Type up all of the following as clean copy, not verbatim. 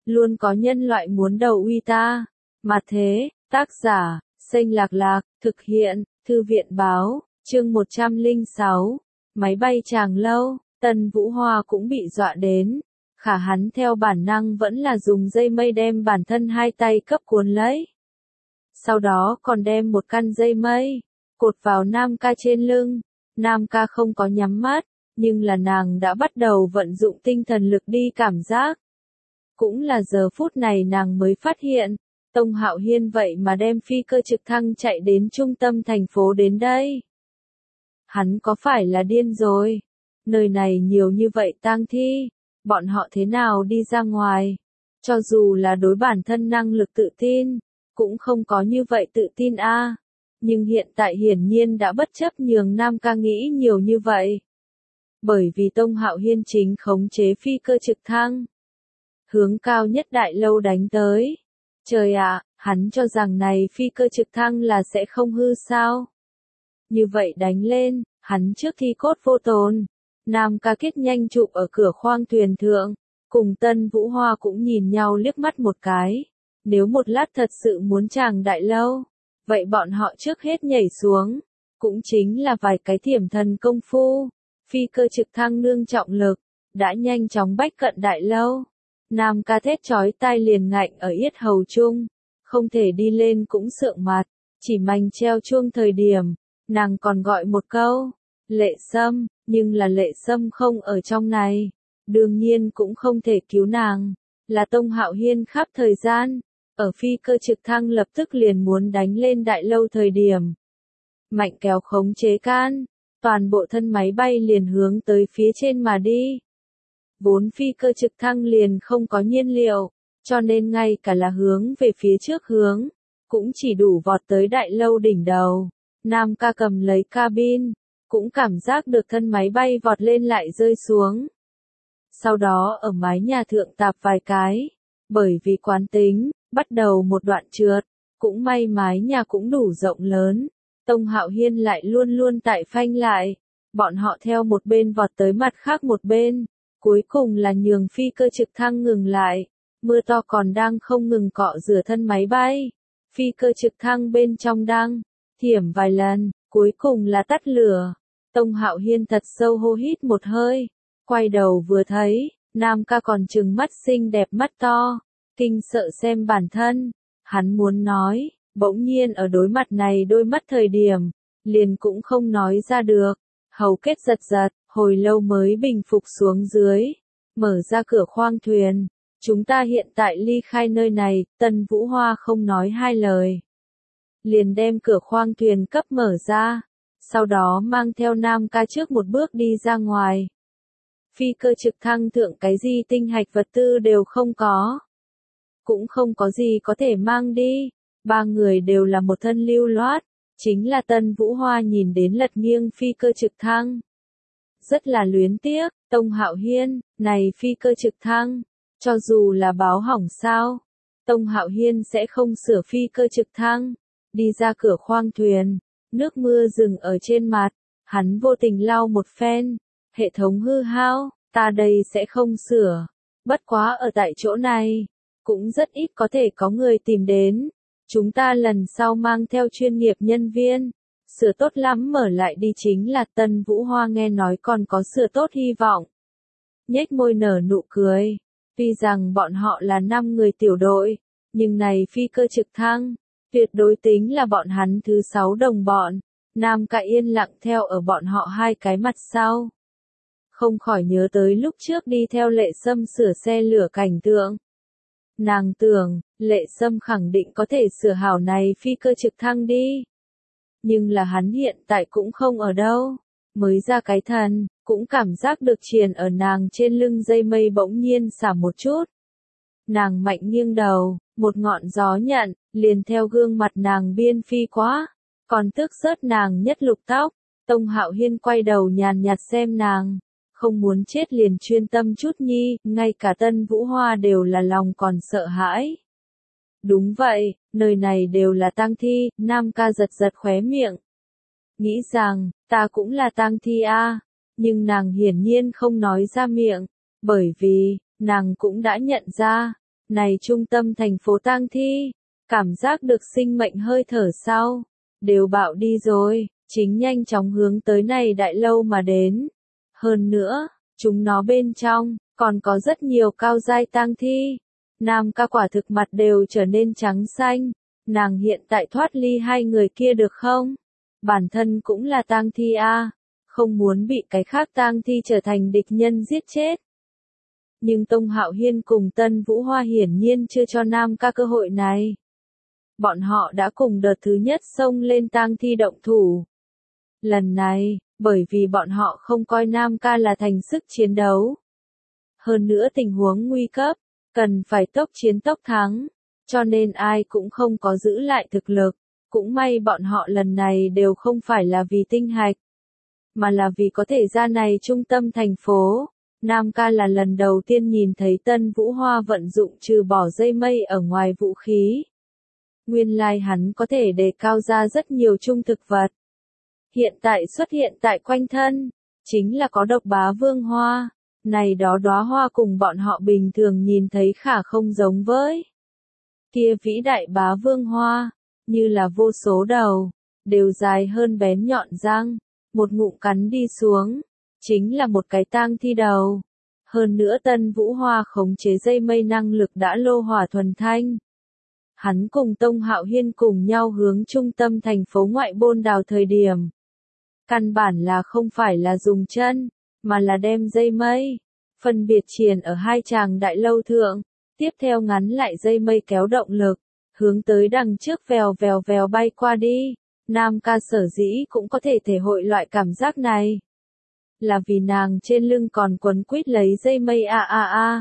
luôn có nhân loại muốn đầu uy ta. Mà thế, tác giả, Xanh Lạc Lạc, thực hiện, Thư viện báo, chương 106, máy bay Tràng Lâu, Tân Vũ Hoa cũng bị dọa đến. Khả hắn theo bản năng vẫn là dùng dây mây đem bản thân hai tay cấp cuốn lấy. Sau đó còn đem một căn dây mây, cột vào Nam Ca trên lưng. Nam Ca không có nhắm mắt, nhưng là nàng đã bắt đầu vận dụng tinh thần lực đi cảm giác. Cũng là giờ phút này nàng mới phát hiện, Tông Hạo Hiên vậy mà đem phi cơ trực thăng chạy đến trung tâm thành phố đến đây. Hắn có phải là điên rồi? Nơi này nhiều như vậy tang thi, bọn họ thế nào đi ra ngoài? Cho dù là đối bản thân năng lực tự tin, cũng không có như vậy tự tin a. Nhưng hiện tại hiển nhiên đã bất chấp nhường Nam Ca nghĩ nhiều như vậy. Bởi vì Tông Hạo Hiên chính khống chế phi cơ trực thăng, hướng cao nhất đại lâu đánh tới. Trời ạ, hắn cho rằng này phi cơ trực thăng là sẽ không hư sao? Như vậy đánh lên, hắn trước thi cốt vô tồn. Nam Ca kết nhanh chụp ở cửa khoang thuyền thượng, cùng Tân Vũ Hoa cũng nhìn nhau liếc mắt một cái. Nếu một lát thật sự muốn tràng đại lâu, vậy bọn họ trước hết nhảy xuống, cũng chính là vài cái thiểm thần công phu. Phi cơ trực thăng nương trọng lực, đã nhanh chóng bách cận đại lâu. Nam Ca thét chói tai liền ngạnh ở yết hầu chung, không thể đi lên cũng sượng mặt, chỉ manh treo chuông thời điểm, nàng còn gọi một câu, Lệ Sâm, nhưng là Lệ Sâm không ở trong này, đương nhiên cũng không thể cứu nàng, là Tông Hạo Hiên khắp thời gian, ở phi cơ trực thăng lập tức liền muốn đánh lên đại lâu thời điểm. Mạnh kéo khống chế can, toàn bộ thân máy bay liền hướng tới phía trên mà đi. Vốn phi cơ trực thăng liền không có nhiên liệu, cho nên ngay cả là hướng về phía trước hướng, cũng chỉ đủ vọt tới đại lâu đỉnh đầu. Nam Ca cầm lấy cabin, cũng cảm giác được thân máy bay vọt lên lại rơi xuống. Sau đó ở mái nhà thượng tạp vài cái, bởi vì quán tính, bắt đầu một đoạn trượt, cũng may mái nhà cũng đủ rộng lớn. Tông Hạo Hiên lại luôn luôn tại phanh lại, bọn họ theo một bên vọt tới mặt khác một bên. Cuối cùng là nhường phi cơ trực thăng ngừng lại, mưa to còn đang không ngừng cọ rửa thân máy bay. Phi cơ trực thăng bên trong đang thiểm vài lần, cuối cùng là tắt lửa. Tông Hạo Hiên thật sâu hô hít một hơi, quay đầu vừa thấy, Nam Ca còn trừng mắt xinh đẹp mắt to, kinh sợ xem bản thân. Hắn muốn nói, bỗng nhiên ở đối mặt này đôi mắt thời điểm, liền cũng không nói ra được, hầu kết giật giật. Hồi lâu mới bình phục xuống dưới, mở ra cửa khoang thuyền. Chúng ta hiện tại ly khai nơi này, Tân Vũ Hoa không nói hai lời. Liền đem cửa khoang thuyền cấp mở ra, sau đó mang theo Nam Ca trước một bước đi ra ngoài. Phi cơ trực thăng thượng cái gì tinh hạch vật tư đều không có. Cũng không có gì có thể mang đi, ba người đều là một thân lưu loát, chính là Tân Vũ Hoa nhìn đến lật nghiêng phi cơ trực thăng. Rất là luyến tiếc, Tông Hạo Hiên, này phi cơ trực thăng, cho dù là báo hỏng sao, Tông Hạo Hiên sẽ không sửa phi cơ trực thăng. Đi ra cửa khoang thuyền, nước mưa dừng ở trên mặt, hắn vô tình lau một phen, hệ thống hư hao, ta đây sẽ không sửa, bất quá ở tại chỗ này, cũng rất ít có thể có người tìm đến, chúng ta lần sau mang theo chuyên nghiệp nhân viên. Sửa tốt lắm mở lại đi chính là Tân Vũ Hoa nghe nói còn có sửa tốt hy vọng. Nhếch môi nở nụ cười, tuy rằng bọn họ là 5 người tiểu đội, nhưng này phi cơ trực thăng, tuyệt đối tính là bọn hắn thứ 6 đồng bọn. Nam Ca yên lặng theo ở bọn họ hai cái mặt sau. Không khỏi nhớ tới lúc trước đi theo Lệ Sâm sửa xe lửa cảnh tượng. Nàng tưởng, Lệ Sâm khẳng định có thể sửa hảo này phi cơ trực thăng đi. Nhưng là hắn hiện tại cũng không ở đâu, mới ra cái thần, cũng cảm giác được triền ở nàng trên lưng dây mây bỗng nhiên xả một chút. Nàng mạnh nghiêng đầu, một ngọn gió nhận, liền theo gương mặt nàng biên phi quá, còn tước rớt nàng nhất lục tóc. Tông Hạo Hiên quay đầu nhàn nhạt xem nàng, không muốn chết liền chuyên tâm chút nhi, ngay cả Tân Vũ Hoa đều là lòng còn sợ hãi. Đúng vậy, nơi này đều là tang thi, Nam Ca giật giật khóe miệng. Nghĩ rằng, ta cũng là tang thi a, nhưng nàng hiển nhiên không nói ra miệng, bởi vì, nàng cũng đã nhận ra, Này trung tâm thành phố tang thi, cảm giác được sinh mệnh hơi thở sau, đều bạo đi rồi, chính nhanh chóng hướng tới này đại lâu mà đến. Hơn nữa, chúng nó bên trong, còn có rất nhiều cao giai tang thi. Nam ca quả thực mặt đều trở nên trắng xanh, nàng hiện tại thoát ly hai người kia được không? Bản thân cũng là tang thi a, không muốn bị cái khác tang thi trở thành địch nhân giết chết. Nhưng Tông Hạo Hiên cùng Tân Vũ Hoa hiển nhiên chưa cho Nam ca cơ hội này. Bọn họ đã cùng đợt thứ nhất xông lên tang thi động thủ. Lần này, bởi vì bọn họ không coi Nam ca là thành sức chiến đấu. Hơn nữa tình huống nguy cấp, cần phải tốc chiến tốc thắng, cho nên ai cũng không có giữ lại thực lực. Cũng may bọn họ lần này đều không phải là vì tinh hạch, mà là vì có thể ra này trung tâm thành phố. Nam ca là lần đầu tiên nhìn thấy Tân Vũ Hoa vận dụng trừ bỏ dây mây ở ngoài vũ khí. Nguyên lai hắn có thể đề cao ra rất nhiều trung thực vật. Hiện tại xuất hiện tại quanh thân, chính là có độc bá vương hoa. Này đó đóa hoa cùng bọn họ bình thường nhìn thấy khả không giống với kia vĩ đại bá vương hoa, như là vô số đầu, đều dài hơn bén nhọn răng, một ngụm cắn đi xuống, chính là một cái tang thi đầu. Hơn nữa Tân Vũ Hoa khống chế dây mây năng lực đã lô hỏa thuần thanh. Hắn cùng Tông Hạo Hiên cùng nhau hướng trung tâm thành phố ngoại bôn đào thời điểm. Căn bản là không phải là dùng chân, mà là đem dây mây, phân biệt triền ở hai tràng đại lâu thượng, tiếp theo ngắn lại dây mây kéo động lực, hướng tới đằng trước vèo vèo vèo bay qua đi. Nam ca sở dĩ cũng có thể thể hội loại cảm giác này. Là vì nàng trên lưng còn quấn quýt lấy dây mây a.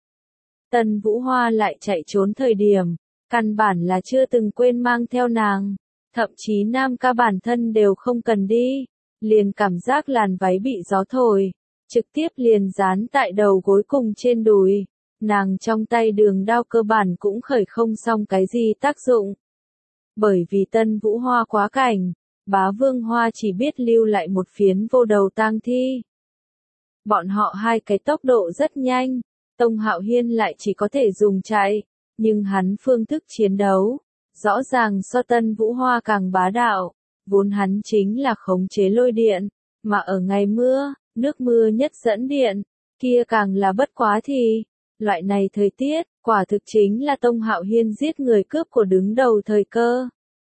Tân Vũ Hoa lại chạy trốn thời điểm, căn bản là chưa từng quên mang theo nàng. Thậm chí Nam ca bản thân đều không cần đi, liền cảm giác làn váy bị gió thổi, trực tiếp liền dán tại đầu gối cùng trên đùi. Nàng trong tay đường đao cơ bản cũng khởi không xong cái gì tác dụng. Bởi vì Tân Vũ Hoa quá cảnh, Bá Vương Hoa chỉ biết lưu lại một phiến vô đầu tang thi. Bọn họ hai cái tốc độ rất nhanh, Tông Hạo Hiên lại chỉ có thể dùng chạy, nhưng hắn phương thức chiến đấu, rõ ràng so Tân Vũ Hoa càng bá đạo, vốn hắn chính là khống chế lôi điện, mà ở ngày mưa, nước mưa nhất dẫn điện, kia càng là bất quá thì, loại này thời tiết, quả thực chính là Tông Hạo Hiên giết người cướp của đứng đầu thời cơ.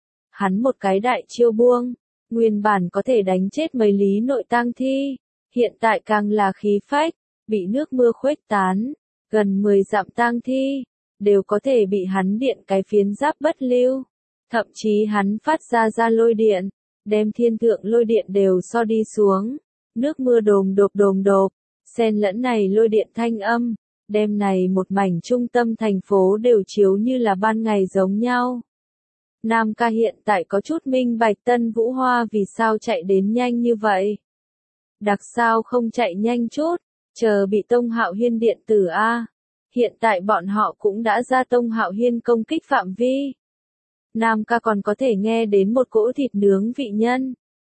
Hắn một cái đại chiêu buông, nguyên bản có thể đánh chết mấy lý nội tang thi, hiện tại càng là khí phách, bị nước mưa khuếch tán, gần 10 dặm tang thi, đều có thể bị hắn điện cái phiến giáp bất lưu. Thậm chí hắn phát ra lôi điện, đem thiên thượng lôi điện đều so đi xuống, nước mưa đồm đột, xen lẫn này lôi điện thanh âm, đem này một mảnh trung tâm thành phố đều chiếu như là ban ngày giống nhau. Nam ca hiện tại có chút minh bạch Tân Vũ Hoa vì sao chạy đến nhanh như vậy. Đặc sao không chạy nhanh chút, chờ bị Tông Hạo Hiên điện tử a. Hiện tại bọn họ cũng đã ra Tông Hạo Hiên công kích phạm vi. Nam ca còn có thể nghe đến một cỗ thịt nướng vị nhân.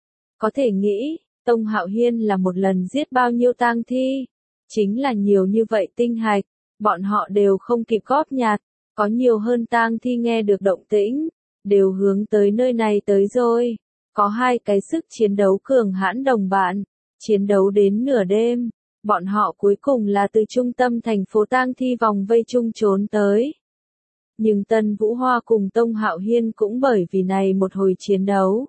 Có thể nghĩ, Tông Hạo Hiên là một lần giết bao nhiêu tang thi. Chính là nhiều như vậy tinh hạch, bọn họ đều không kịp góp nhặt, có nhiều hơn tang thi nghe được động tĩnh, đều hướng tới nơi này tới rồi. Có hai cái sức chiến đấu cường hãn đồng bạn, chiến đấu đến nửa đêm, bọn họ cuối cùng là từ trung tâm thành phố tang thi vòng vây chung trốn tới. Nhưng Tân Vũ Hoa cùng Tông Hạo Hiên cũng bởi vì này một hồi chiến đấu,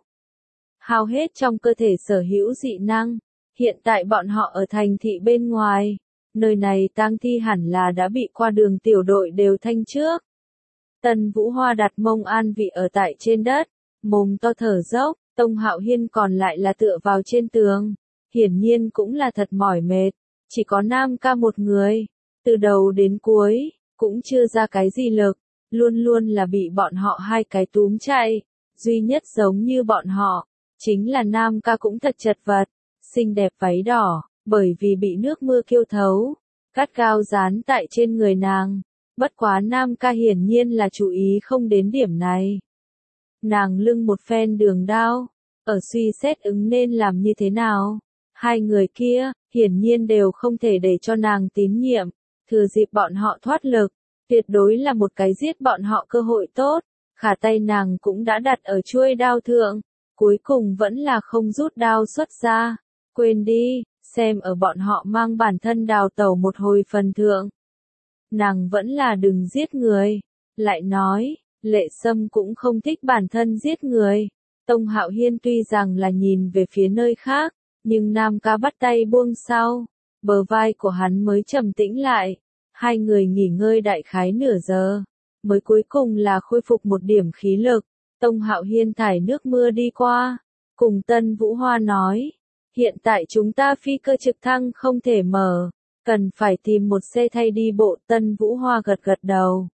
hao hết trong cơ thể sở hữu dị năng. Hiện tại bọn họ ở thành thị bên ngoài, nơi này tang thi hẳn là đã bị qua đường tiểu đội đều thanh trước. Tân Vũ Hoa đặt mông an vị ở tại trên đất, mồm to thở dốc, Tông Hạo Hiên còn lại là tựa vào trên tường, hiển nhiên cũng là thật mỏi mệt, chỉ có Nam ca một người, từ đầu đến cuối, cũng chưa ra cái gì lực, luôn luôn là bị bọn họ hai cái túm chạy, duy nhất giống như bọn họ, chính là Nam ca cũng thật chật vật. Xinh đẹp váy đỏ, bởi vì bị nước mưa kiêu thấu, cắt gao dán tại trên người nàng. Bất quá Nam ca hiển nhiên là chú ý không đến điểm này. Nàng lưng một phen đường đao, ở suy xét ứng nên làm như thế nào. Hai người kia, hiển nhiên đều không thể để cho nàng tín nhiệm, thừa dịp bọn họ thoát lực, tuyệt đối là một cái giết bọn họ cơ hội tốt, khả tay nàng cũng đã đặt ở chuôi đao thượng, cuối cùng vẫn là không rút đao xuất ra, quên đi, xem ở bọn họ mang bản thân đào tẩu một hồi phần thượng. Nàng vẫn là đừng giết người, lại nói, Lệ Sâm cũng không thích bản thân giết người. Tông Hạo Hiên tuy rằng là nhìn về phía nơi khác, nhưng Nam Ca bắt tay buông sau, bờ vai của hắn mới trầm tĩnh lại. Hai người nghỉ ngơi đại khái nửa giờ, mới cuối cùng là khôi phục một điểm khí lực. Tông Hạo Hiên thải nước mưa đi qua, cùng Tân Vũ Hoa nói, hiện tại chúng ta phi cơ trực thăng không thể mở, cần phải tìm một xe thay đi bộ. Tân Vũ Hoa gật gật đầu.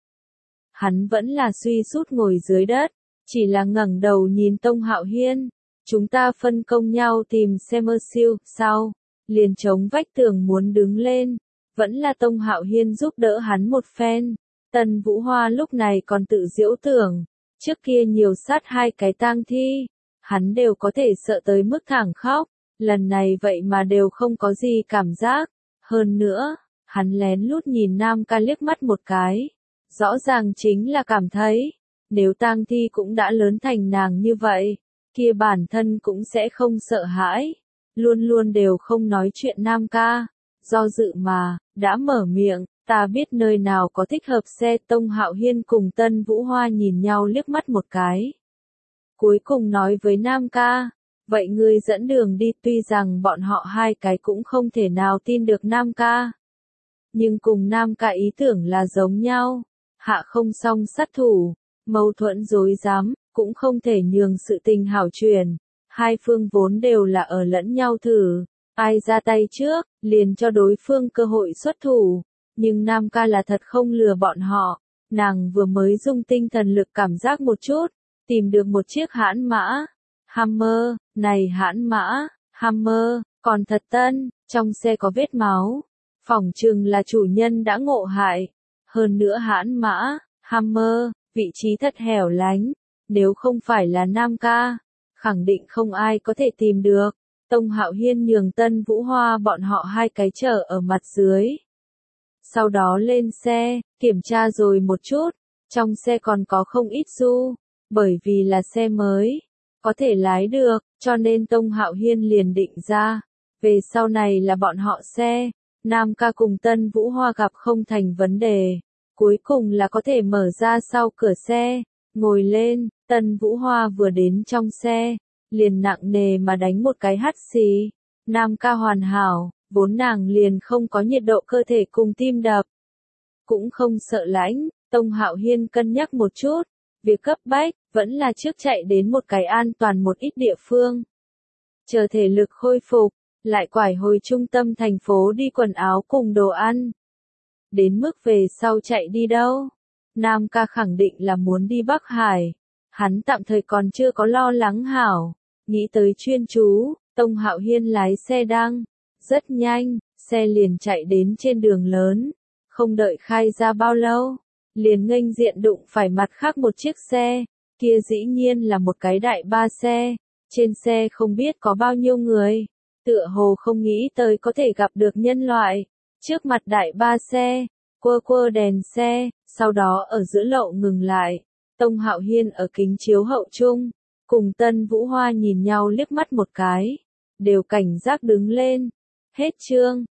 Hắn vẫn là suy sút ngồi dưới đất, chỉ là ngẩng đầu nhìn Tông Hạo Hiên, chúng ta phân công nhau tìm xe mơ siêu, sau, liền chống vách tường muốn đứng lên, vẫn là Tông Hạo Hiên giúp đỡ hắn một phen. Tân Vũ Hoa lúc này còn tự giễu tưởng, trước kia nhiều sát hai cái tang thi, hắn đều có thể sợ tới mức thẳng khóc, lần này vậy mà đều không có gì cảm giác. Hơn nữa, hắn lén lút nhìn Nam Ca liếc mắt một cái, rõ ràng chính là cảm thấy, nếu tang thi cũng đã lớn thành nàng như vậy, kia bản thân cũng sẽ không sợ hãi, luôn luôn đều không nói chuyện. Nam Ca do dự mà, đã mở miệng, ta biết nơi nào có thích hợp xe. Tông Hạo Hiên cùng Tân Vũ Hoa nhìn nhau liếc mắt một cái. Cuối cùng nói với Nam Ca, vậy ngươi dẫn đường đi. Tuy rằng bọn họ hai cái cũng không thể nào tin được Nam Ca, nhưng cùng Nam Ca ý tưởng là giống nhau, hạ không song sát thủ, mâu thuẫn rối rắm, cũng không thể nhường sự tình hảo chuyển. Hai phương vốn đều là ở lẫn nhau thử, ai ra tay trước, liền cho đối phương cơ hội xuất thủ. Nhưng Nam Ca là thật không lừa bọn họ, nàng vừa mới dùng tinh thần lực cảm giác một chút, tìm được một chiếc hãn mã, Hammer, này hãn mã, Hammer, còn thật tân, trong xe có vết máu, phỏng chừng là chủ nhân đã ngộ hại. Hơn nữa hãn mã, Hammer, vị trí thật hẻo lánh, nếu không phải là Nam Ca, khẳng định không ai có thể tìm được. Tông Hạo Hiên nhường Tân Vũ Hoa bọn họ hai cái chở ở mặt dưới. Sau đó lên xe, kiểm tra rồi một chút, trong xe còn có không ít xu, bởi vì là xe mới, có thể lái được, cho nên Tông Hạo Hiên liền định ra, về sau này là bọn họ xe, Nam Ca cùng Tân Vũ Hoa gặp không thành vấn đề, cuối cùng là có thể mở ra sau cửa xe, ngồi lên. Tân Vũ Hoa vừa đến trong xe, liền nặng nề mà đánh một cái hắt xì. Nam Ca hoàn hảo, vốn nàng liền không có nhiệt độ cơ thể cùng tim đập, cũng không sợ lạnh. Tông Hạo Hiên cân nhắc một chút, việc cấp bách vẫn là trước chạy đến một cái an toàn một ít địa phương, chờ thể lực khôi phục, lại quải hồi trung tâm thành phố đi quần áo cùng đồ ăn. Đến mức về sau chạy đi đâu, Nam Ca khẳng định là muốn đi Bắc Hải, hắn tạm thời còn chưa có lo lắng hảo, nghĩ tới chuyên chú. Tông Hạo Hiên lái xe đang rất nhanh, xe liền chạy đến trên đường lớn, không đợi khai ra bao lâu, liền nghênh diện đụng phải mặt khác một chiếc xe, kia dĩ nhiên là một cái đại ba xe, trên xe không biết có bao nhiêu người, tựa hồ không nghĩ tới có thể gặp được nhân loại. Trước mặt đại ba xe, quơ quơ đèn xe, sau đó ở giữa lộ ngừng lại. Tông Hạo Hiên ở kính chiếu hậu chung, cùng Tân Vũ Hoa nhìn nhau liếc mắt một cái, đều cảnh giác đứng lên. Hết chương.